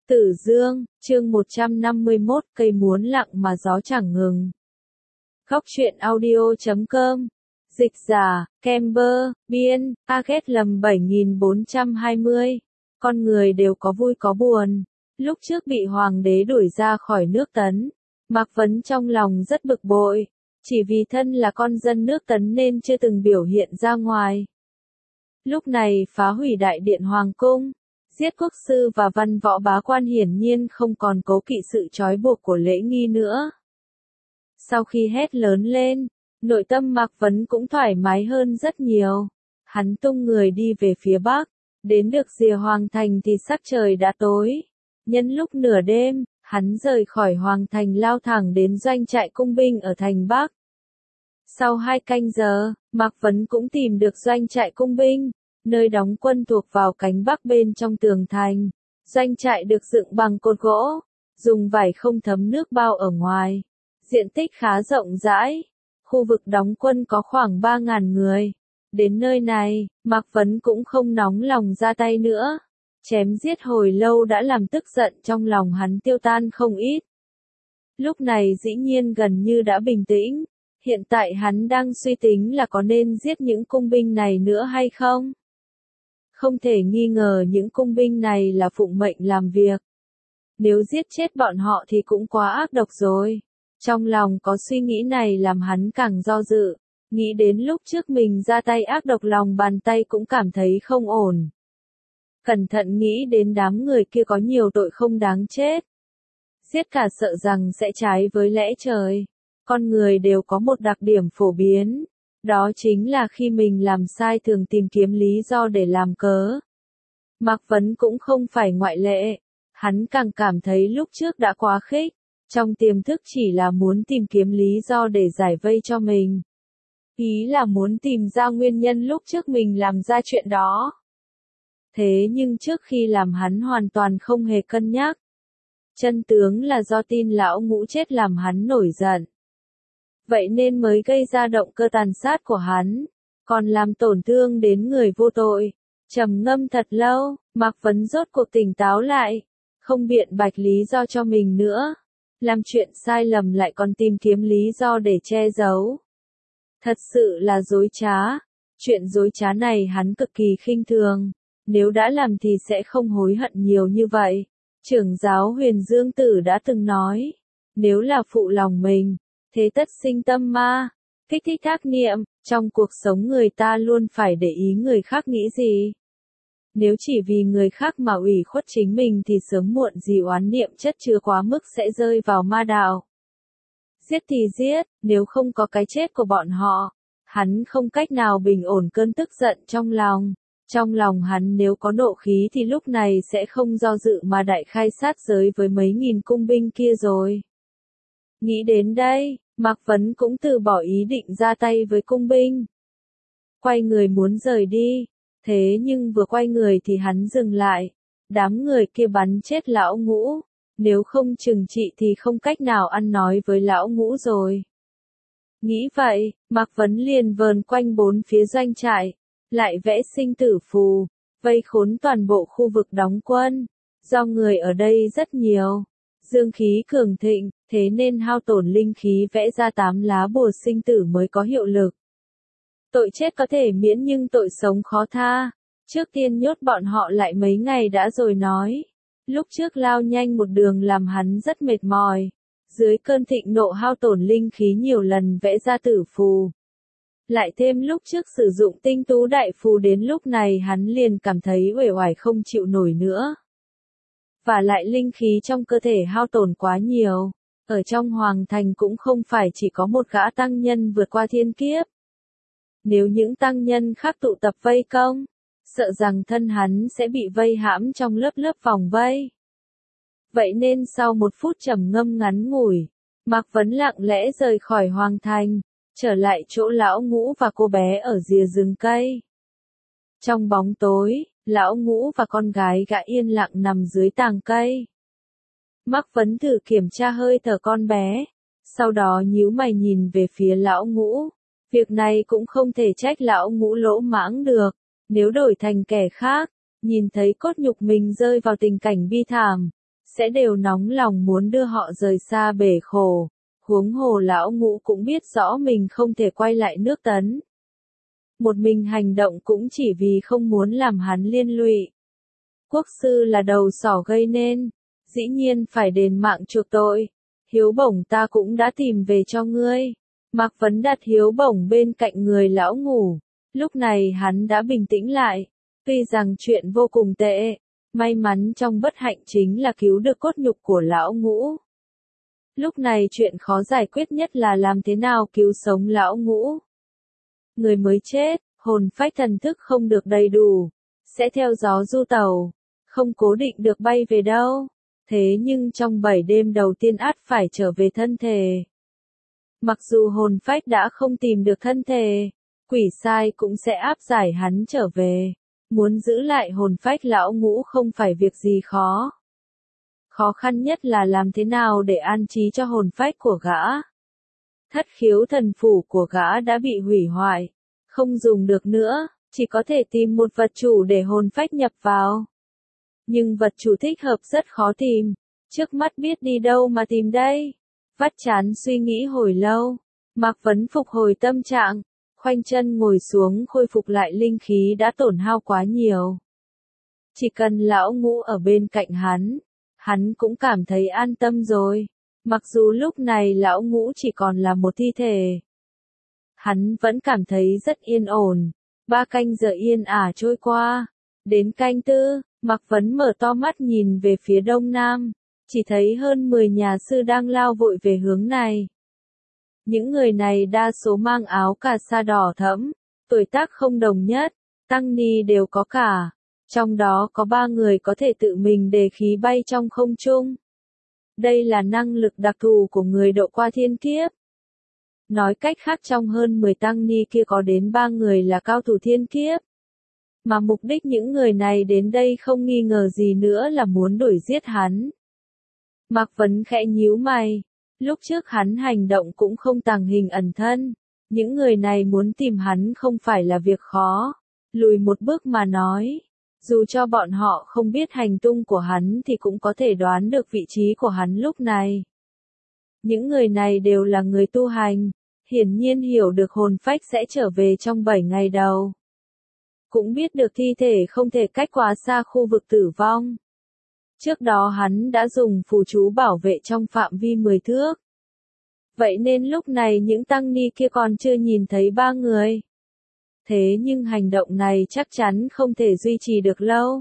Tử Dương, chương 151, cây muốn lặng mà gió chẳng ngừng. Góc truyện audio.com. Dịch giả, Kember, biên, Aget lầm 7420. Con người đều có vui có buồn. Lúc trước bị hoàng đế đuổi ra khỏi nước Tấn, Mạc Vấn trong lòng rất bực bội. Chỉ vì thân là con dân nước Tấn nên chưa từng biểu hiện ra ngoài. Lúc này phá hủy đại điện hoàng cung, giết quốc sư và văn võ bá quan hiển nhiên không còn cố kỵ sự trói buộc của lễ nghi nữa. Sau khi hét lớn lên, nội tâm Mạc Vấn cũng thoải mái hơn rất nhiều. Hắn tung người đi về phía bắc, đến được rìa hoàng thành thì sắc trời đã tối. Nhân lúc nửa đêm, hắn rời khỏi hoàng thành lao thẳng đến doanh trại cung binh ở thành bắc. Sau 2 canh giờ, Mạc Vấn cũng tìm được doanh trại cung binh, nơi đóng quân thuộc vào cánh bắc bên trong tường thành. Doanh trại được dựng bằng cột gỗ, dùng vải không thấm nước bao ở ngoài. Diện tích khá rộng rãi, khu vực đóng quân có khoảng 3.000 người. Đến nơi này, Mạc Vấn cũng không nóng lòng ra tay nữa. Chém giết hồi lâu đã làm tức giận trong lòng hắn tiêu tan không ít. Lúc này dĩ nhiên gần như đã bình tĩnh. Hiện tại hắn đang suy tính là có nên giết những cung binh này nữa hay không? Không thể nghi ngờ những cung binh này là phụng mệnh làm việc. Nếu giết chết bọn họ thì cũng quá ác độc rồi. Trong lòng có suy nghĩ này làm hắn càng do dự. Nghĩ đến lúc trước mình ra tay ác độc lòng bàn tay cũng cảm thấy không ổn. Cẩn thận nghĩ đến đám người kia có nhiều tội không đáng chết. Giết cả sợ rằng sẽ trái với lẽ trời. Con người đều có một đặc điểm phổ biến. Đó chính là khi mình làm sai thường tìm kiếm lý do để làm cớ. Mạc Vấn cũng không phải ngoại lệ. Hắn càng cảm thấy lúc trước đã quá khích. Trong tiềm thức chỉ là muốn tìm kiếm lý do để giải vây cho mình. Ý là muốn tìm ra nguyên nhân lúc trước mình làm ra chuyện đó. Thế nhưng trước khi làm hắn hoàn toàn không hề cân nhắc. Chân tướng là do tin lão ngũ chết làm hắn nổi giận. Vậy nên mới gây ra động cơ tàn sát của hắn, còn làm tổn thương đến người vô tội. Trầm ngâm thật lâu, Mạc Vấn rốt cuộc tỉnh táo lại, không biện bạch lý do cho mình nữa. Làm chuyện sai lầm lại còn tìm kiếm lý do để che giấu. Thật sự là dối trá. Chuyện dối trá này hắn cực kỳ khinh thường. Nếu đã làm thì sẽ không hối hận nhiều như vậy. Trưởng giáo Huyền Dương Tử đã từng nói, nếu là phụ lòng mình, thế tất sinh tâm ma. Kích thích ác niệm, trong cuộc sống người ta luôn phải để ý người khác nghĩ gì. Nếu chỉ vì người khác mà ủy khuất chính mình thì sớm muộn gì oán niệm chất chứa quá mức sẽ rơi vào ma đạo. Giết thì giết, nếu không có cái chết của bọn họ, hắn không cách nào bình ổn cơn tức giận trong lòng. Trong lòng hắn nếu có nộ khí thì lúc này sẽ không do dự mà đại khai sát giới với mấy nghìn cung binh kia rồi. Nghĩ đến đây, Mạc Vấn cũng từ bỏ ý định ra tay với cung binh. Quay người muốn rời đi, thế nhưng vừa quay người thì hắn dừng lại. Đám người kia bắn chết lão ngũ, nếu không trừng trị thì không cách nào ăn nói với lão ngũ rồi. Nghĩ vậy, Mạc Vấn liền vờn quanh 4 phía doanh trại, lại vẽ sinh tử phù, vây khốn toàn bộ khu vực đóng quân. Do người ở đây rất nhiều, dương khí cường thịnh, thế nên hao tổn linh khí vẽ ra 8 lá bùa sinh tử mới có hiệu lực. Tội chết có thể miễn nhưng tội sống khó tha. Trước tiên nhốt bọn họ lại mấy ngày đã rồi nói. Lúc trước lao nhanh một đường làm hắn rất mệt mỏi. Dưới cơn thịnh nộ hao tổn linh khí nhiều lần vẽ ra tử phù. Lại thêm lúc trước sử dụng tinh tú đại phù đến lúc này hắn liền cảm thấy uể oải không chịu nổi nữa. Và lại linh khí trong cơ thể hao tổn quá nhiều. Ở trong hoàng thành cũng không phải chỉ có một gã tăng nhân vượt qua thiên kiếp. Nếu những tăng nhân khác tụ tập vây công, sợ rằng thân hắn sẽ bị vây hãm trong lớp lớp vòng vây. Vậy nên sau một phút trầm ngâm ngắn ngủi, Mạc Vấn lặng lẽ rời khỏi hoàng thành, trở lại chỗ lão ngũ và cô bé ở rìa rừng cây. Trong bóng tối, lão ngũ và con gái gã yên lặng nằm dưới tàng cây. Mạc Vấn thử kiểm tra hơi thở con bé, sau đó nhíu mày nhìn về phía lão ngũ. Việc này cũng không thể trách lão ngũ lỗ mãng được, nếu đổi thành kẻ khác, nhìn thấy cốt nhục mình rơi vào tình cảnh bi thảm, sẽ đều nóng lòng muốn đưa họ rời xa bể khổ. Huống hồ lão ngũ cũng biết rõ mình không thể quay lại nước Tấn. Một mình hành động cũng chỉ vì không muốn làm hắn liên lụy. Quốc sư là đầu sỏ gây nên, dĩ nhiên phải đền mạng chuộc tội. Hiếu bổng ta cũng đã tìm về cho ngươi. Mạc Vấn đặt hiếu bổng bên cạnh người lão ngũ. Lúc này hắn đã bình tĩnh lại. Tuy rằng chuyện vô cùng tệ, may mắn trong bất hạnh chính là cứu được cốt nhục của lão ngũ. Lúc này chuyện khó giải quyết nhất là làm thế nào cứu sống lão ngũ. Người mới chết, hồn phách thần thức không được đầy đủ, sẽ theo gió du tàu, không cố định được bay về đâu. Thế nhưng trong 7 đêm đầu tiên ắt phải trở về thân thể. Mặc dù hồn phách đã không tìm được thân thể, quỷ sai cũng sẽ áp giải hắn trở về. Muốn giữ lại hồn phách lão ngũ không phải việc gì khó. Khó khăn nhất là làm thế nào để an trí cho hồn phách của gã. Thất khiếu thần phủ của gã đã bị hủy hoại, không dùng được nữa, chỉ có thể tìm một vật chủ để hồn phách nhập vào. Nhưng vật chủ thích hợp rất khó tìm, trước mắt biết đi đâu mà tìm đây. Vắt chán suy nghĩ hồi lâu, Mạc Vấn phục hồi tâm trạng, khoanh chân ngồi xuống khôi phục lại linh khí đã tổn hao quá nhiều. Chỉ cần lão ngũ ở bên cạnh hắn cũng cảm thấy an tâm rồi, mặc dù lúc này lão ngũ chỉ còn là một thi thể. Hắn vẫn cảm thấy rất yên ổn, 3 canh giờ yên ả trôi qua, đến canh tư, Mạc Vấn mở to mắt nhìn về phía đông nam, chỉ thấy hơn 10 nhà sư đang lao vội về hướng này. Những người này đa số mang áo cà sa đỏ thẫm, tuổi tác không đồng nhất, tăng ni đều có cả. Trong đó có 3 người có thể tự mình đề khí bay trong không trung. Đây là năng lực đặc thù của người độ qua thiên kiếp. Nói cách khác trong hơn 10 tăng ni kia có đến 3 người là cao thủ thiên kiếp. Mà mục đích những người này đến đây không nghi ngờ gì nữa là muốn đuổi giết hắn. Mạc Vấn khẽ nhíu mày. Lúc trước hắn hành động cũng không tàng hình ẩn thân. Những người này muốn tìm hắn không phải là việc khó. Lùi một bước mà nói. Dù cho bọn họ không biết hành tung của hắn thì cũng có thể đoán được vị trí của hắn lúc này. Những người này đều là người tu hành, hiển nhiên hiểu được hồn phách sẽ trở về trong 7 ngày đầu. Cũng biết được thi thể không thể cách quá xa khu vực tử vong. Trước đó hắn đã dùng phù chú bảo vệ trong phạm vi 10 thước. Vậy nên lúc này những tăng ni kia còn chưa nhìn thấy 3 người. Thế nhưng hành động này chắc chắn không thể duy trì được lâu.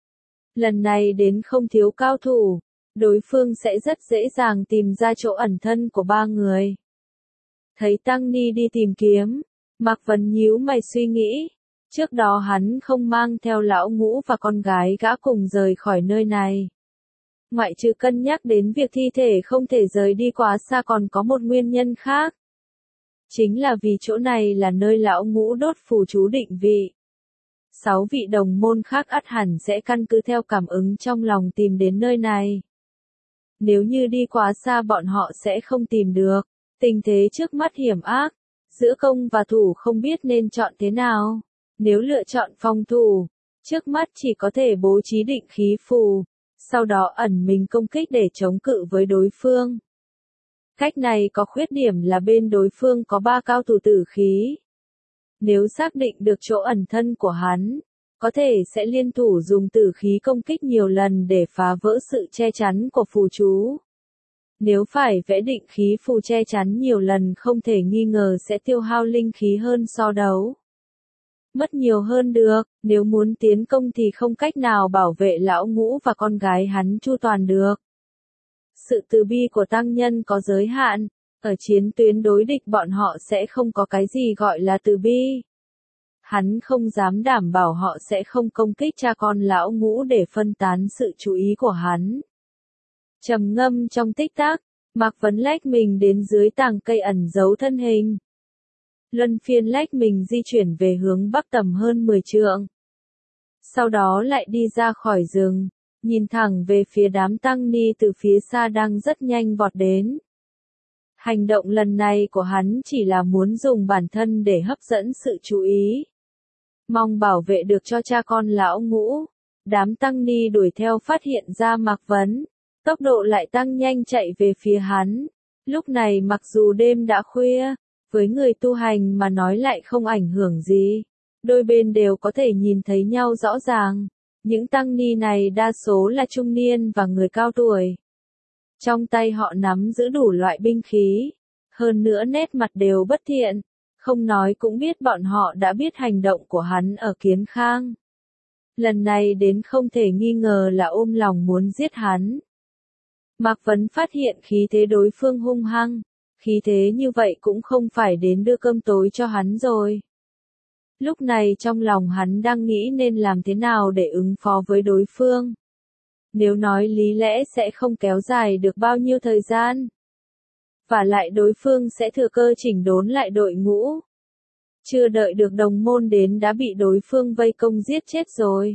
Lần này đến không thiếu cao thủ, đối phương sẽ rất dễ dàng tìm ra chỗ ẩn thân của 3 người. Thấy tăng ni đi tìm kiếm, Mạc Vấn nhíu mày suy nghĩ. Trước đó hắn không mang theo lão ngũ và con gái gã cùng rời khỏi nơi này. Ngoại trừ cân nhắc đến việc thi thể không thể rời đi quá xa còn có một nguyên nhân khác. Chính là vì chỗ này là nơi lão ngũ đốt phù chú định vị. 6 vị đồng môn khác ắt hẳn sẽ căn cứ theo cảm ứng trong lòng tìm đến nơi này. Nếu như đi quá xa bọn họ sẽ không tìm được. Tình thế trước mắt hiểm ác, giữa công và thủ không biết nên chọn thế nào. Nếu lựa chọn phòng thủ, trước mắt chỉ có thể bố trí định khí phù, sau đó ẩn mình công kích để chống cự với đối phương. Cách này có khuyết điểm là bên đối phương có 3 cao thủ tử khí. Nếu xác định được chỗ ẩn thân của hắn, có thể sẽ liên thủ dùng tử khí công kích nhiều lần để phá vỡ sự che chắn của phù chú. Nếu phải vẽ định khí phù che chắn nhiều lần không thể nghi ngờ sẽ tiêu hao linh khí hơn so đấu. Mất nhiều hơn được, nếu muốn tiến công thì không cách nào bảo vệ lão ngũ và con gái hắn chu toàn được. Sự từ bi của tăng nhân có giới hạn, ở chiến tuyến đối địch bọn họ sẽ không có cái gì gọi là từ bi. Hắn không dám đảm bảo họ sẽ không công kích cha con lão ngũ để phân tán sự chú ý của hắn. Trầm ngâm trong tích tắc, Mạc Vấn lách mình đến dưới tàng cây ẩn giấu thân hình. Luân phiên lách mình di chuyển về hướng bắc tầm hơn 10 trượng. Sau đó lại đi ra khỏi rừng, nhìn thẳng về phía đám tăng ni từ phía xa đang rất nhanh vọt đến. Hành động lần này của hắn chỉ là muốn dùng bản thân để hấp dẫn sự chú ý. Mong bảo vệ được cho cha con lão ngũ. Đám tăng ni đuổi theo phát hiện ra Mạc Vấn. tốc độ lại tăng nhanh chạy về phía hắn. Lúc này mặc dù đêm đã khuya, với người tu hành mà nói lại không ảnh hưởng gì. Đôi bên đều có thể nhìn thấy nhau rõ ràng. Những tăng ni này đa số là trung niên và người cao tuổi. Trong tay họ nắm giữ đủ loại binh khí. Hơn nữa nét mặt đều bất thiện. Không nói cũng biết bọn họ đã biết hành động của hắn ở Kiến Khang. Lần này đến không thể nghi ngờ là ôm lòng muốn giết hắn. Mạc Vấn phát hiện khí thế đối phương hung hăng. Khí thế như vậy cũng không phải đến đưa cơm tối cho hắn rồi. Lúc này trong lòng hắn đang nghĩ nên làm thế nào để ứng phó với đối phương. Nếu nói lý lẽ sẽ không kéo dài được bao nhiêu thời gian. Và lại đối phương sẽ thừa cơ chỉnh đốn lại đội ngũ. Chưa đợi được đồng môn đến đã bị đối phương vây công giết chết rồi.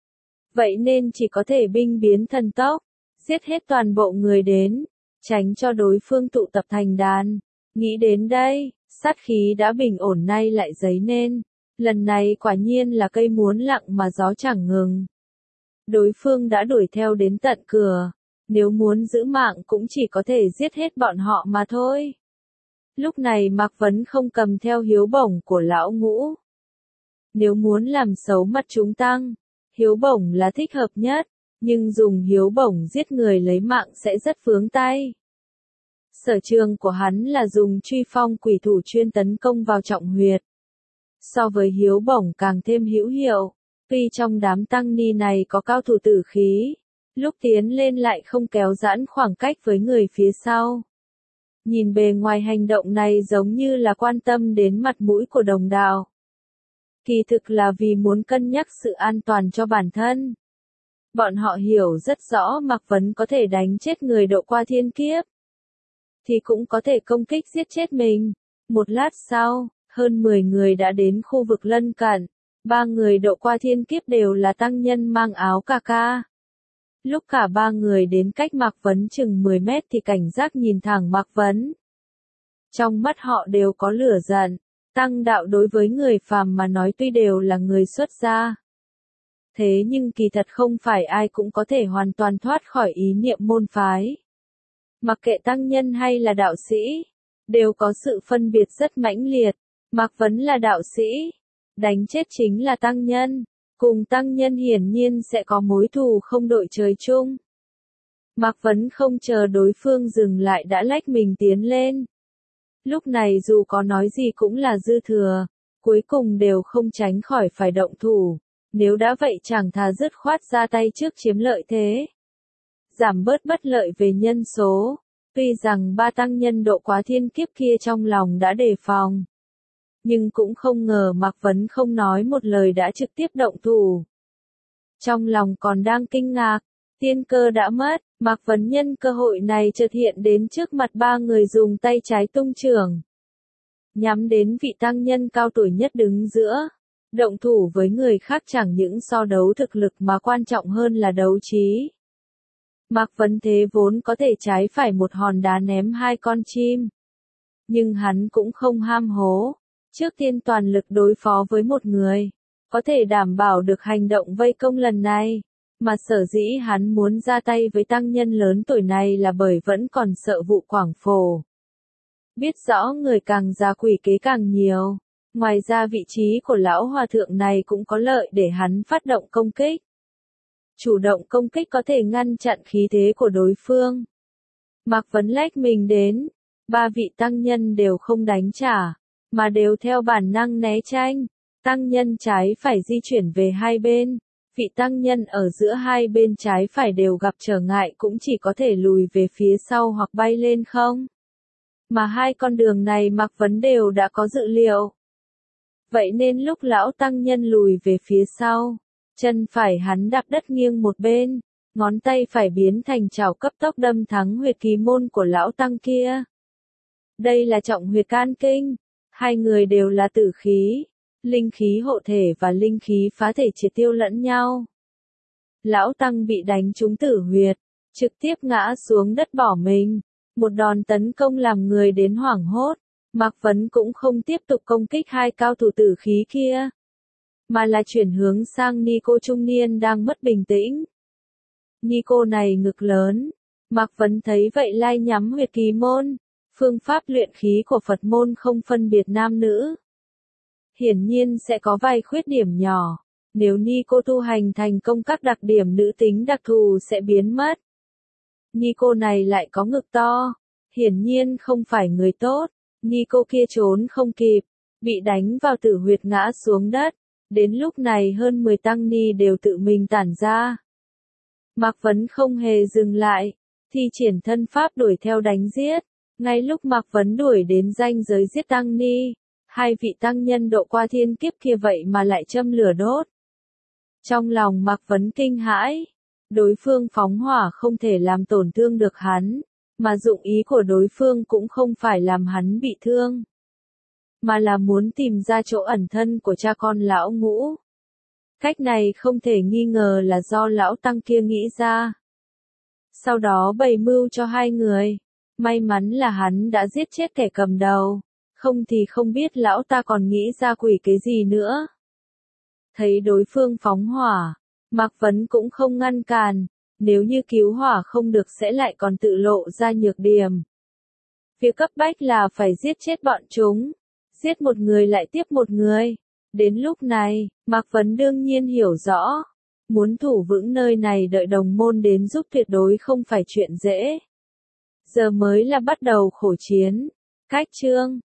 Vậy nên chỉ có thể binh biến thần tốc, giết hết toàn bộ người đến, tránh cho đối phương tụ tập thành đàn. Nghĩ đến đây, sát khí đã bình ổn nay lại dấy nên. Lần này quả nhiên là cây muốn lặng mà gió chẳng ngừng. Đối phương đã đuổi theo đến tận cửa. Nếu muốn giữ mạng cũng chỉ có thể giết hết bọn họ mà thôi. Lúc này Mạc Vấn không cầm theo hiếu bổng của lão ngũ. Nếu muốn làm xấu mặt chúng tăng, hiếu bổng là thích hợp nhất, nhưng dùng hiếu bổng giết người lấy mạng sẽ rất vướng tay. Sở trường của hắn là dùng truy phong quỷ thủ chuyên tấn công vào trọng huyệt. So với hiếu bổng càng thêm hữu hiệu, tuy trong đám tăng ni này có cao thủ tử khí, lúc tiến lên lại không kéo giãn khoảng cách với người phía sau. Nhìn bề ngoài hành động này giống như là quan tâm đến mặt mũi của đồng đạo. Kỳ thực là vì muốn cân nhắc sự an toàn cho bản thân. Bọn họ hiểu rất rõ Mạc Vấn có thể đánh chết người độ qua thiên kiếp. Thì cũng có thể công kích giết chết mình. Một lát sau, hơn 10 người đã đến khu vực lân cận. 3 người độ qua thiên kiếp đều là tăng nhân mang áo cà ca. Lúc cả 3 người đến cách Mạc Vấn chừng 10 mét thì cảnh giác nhìn thẳng Mạc Vấn. Trong mắt họ đều có lửa giận. Tăng đạo đối với người phàm mà nói tuy đều là người xuất gia. Thế nhưng kỳ thật không phải ai cũng có thể hoàn toàn thoát khỏi ý niệm môn phái. Mặc kệ tăng nhân hay là đạo sĩ, đều có sự phân biệt rất mãnh liệt. Mạc Vấn là đạo sĩ, đánh chết chính là tăng nhân, cùng tăng nhân hiển nhiên sẽ có mối thù không đội trời chung. Mạc Vấn không chờ đối phương dừng lại đã lách mình tiến lên. Lúc này dù có nói gì cũng là dư thừa, cuối cùng đều không tránh khỏi phải động thủ. Nếu đã vậy chẳng thà dứt khoát ra tay trước chiếm lợi thế. Giảm bớt bất lợi về nhân số, tuy rằng 3 tăng nhân độ quá thiên kiếp kia trong lòng đã đề phòng. Nhưng cũng không ngờ Mạc Vấn không nói một lời đã trực tiếp động thủ. Trong lòng còn đang kinh ngạc, tiên cơ đã mất, Mạc Vấn nhân cơ hội này chợt hiện đến trước mặt 3 người dùng tay trái tung chưởng. Nhắm đến vị tăng nhân cao tuổi nhất đứng giữa. Động thủ với người khác chẳng những so đấu thực lực mà quan trọng hơn là đấu trí. Mạc Vấn thế vốn có thể trái phải một hòn đá ném 2 con chim. Nhưng hắn cũng không ham hố. Trước tiên toàn lực đối phó với một người. Có thể đảm bảo được hành động vây công lần này. Mà sở dĩ hắn muốn ra tay với tăng nhân lớn tuổi này là bởi vẫn còn sợ vụ quảng phổ. Biết rõ người càng già quỷ kế càng nhiều. Ngoài ra vị trí của lão hòa thượng này cũng có lợi để hắn phát động công kích. Chủ động công kích có thể ngăn chặn khí thế của đối phương. Mạc Vấn lách mình đến, 3 vị tăng nhân đều không đánh trả, mà đều theo bản năng né tránh. Tăng nhân trái phải di chuyển về hai bên, vị tăng nhân ở giữa hai bên trái phải đều gặp trở ngại cũng chỉ có thể lùi về phía sau hoặc bay lên không. Mà 2 con đường này Mạc Vấn đều đã có dự liệu. Vậy nên lúc lão tăng nhân lùi về phía sau, chân phải hắn đạp đất nghiêng một bên, ngón tay phải biến thành chảo cấp tốc đâm thắng huyệt kỳ môn của lão tăng kia. Đây là trọng huyệt can kinh, 2 người đều là tử khí, linh khí hộ thể và linh khí phá thể triệt tiêu lẫn nhau. Lão tăng bị đánh trúng tử huyệt, trực tiếp ngã xuống đất bỏ mình, một đòn tấn công làm người đến hoảng hốt. Mạc Vấn cũng không tiếp tục công kích 2 cao thủ tử khí kia, mà là chuyển hướng sang Ni cô trung niên đang mất bình tĩnh. Ni cô này ngực lớn, Mạc Vấn thấy vậy lai nhắm huyệt kỳ môn. Phương pháp luyện khí của Phật môn không phân biệt nam nữ. Hiển nhiên sẽ có vài khuyết điểm nhỏ. Nếu ni cô tu hành thành công các đặc điểm nữ tính đặc thù sẽ biến mất. Ni cô này lại có ngực to. Hiển nhiên không phải người tốt. Ni cô kia trốn không kịp. Bị đánh vào tử huyệt ngã xuống đất. Đến lúc này hơn 10 tăng ni đều tự mình tản ra. Mạc Vấn không hề dừng lại. Thi triển thân pháp đuổi theo đánh giết. Ngay lúc Mạc Vấn đuổi đến ranh giới giết tăng ni. Hai vị tăng nhân độ qua thiên kiếp kia vậy mà lại châm lửa đốt. Trong lòng Mạc Vấn kinh hãi. Đối phương phóng hỏa không thể làm tổn thương được hắn. Mà dụng ý của đối phương cũng không phải làm hắn bị thương. Mà là muốn tìm ra chỗ ẩn thân của cha con lão Ngũ. Cách này không thể nghi ngờ là do lão tăng kia nghĩ ra. Sau đó bày mưu cho hai người. May mắn là hắn đã giết chết kẻ cầm đầu. Không thì không biết lão ta còn nghĩ ra quỷ cái gì nữa. Thấy đối phương phóng hỏa. Mạc Vấn cũng không ngăn cản. Nếu như cứu hỏa không được sẽ lại còn tự lộ ra nhược điểm. Việc cấp bách là phải giết chết bọn chúng. Giết một người lại tiếp một người. Đến lúc này, Mạc Vấn đương nhiên hiểu rõ. Muốn thủ vững nơi này đợi đồng môn đến giúp tuyệt đối không phải chuyện dễ. Giờ mới là bắt đầu khổ chiến. Cách chương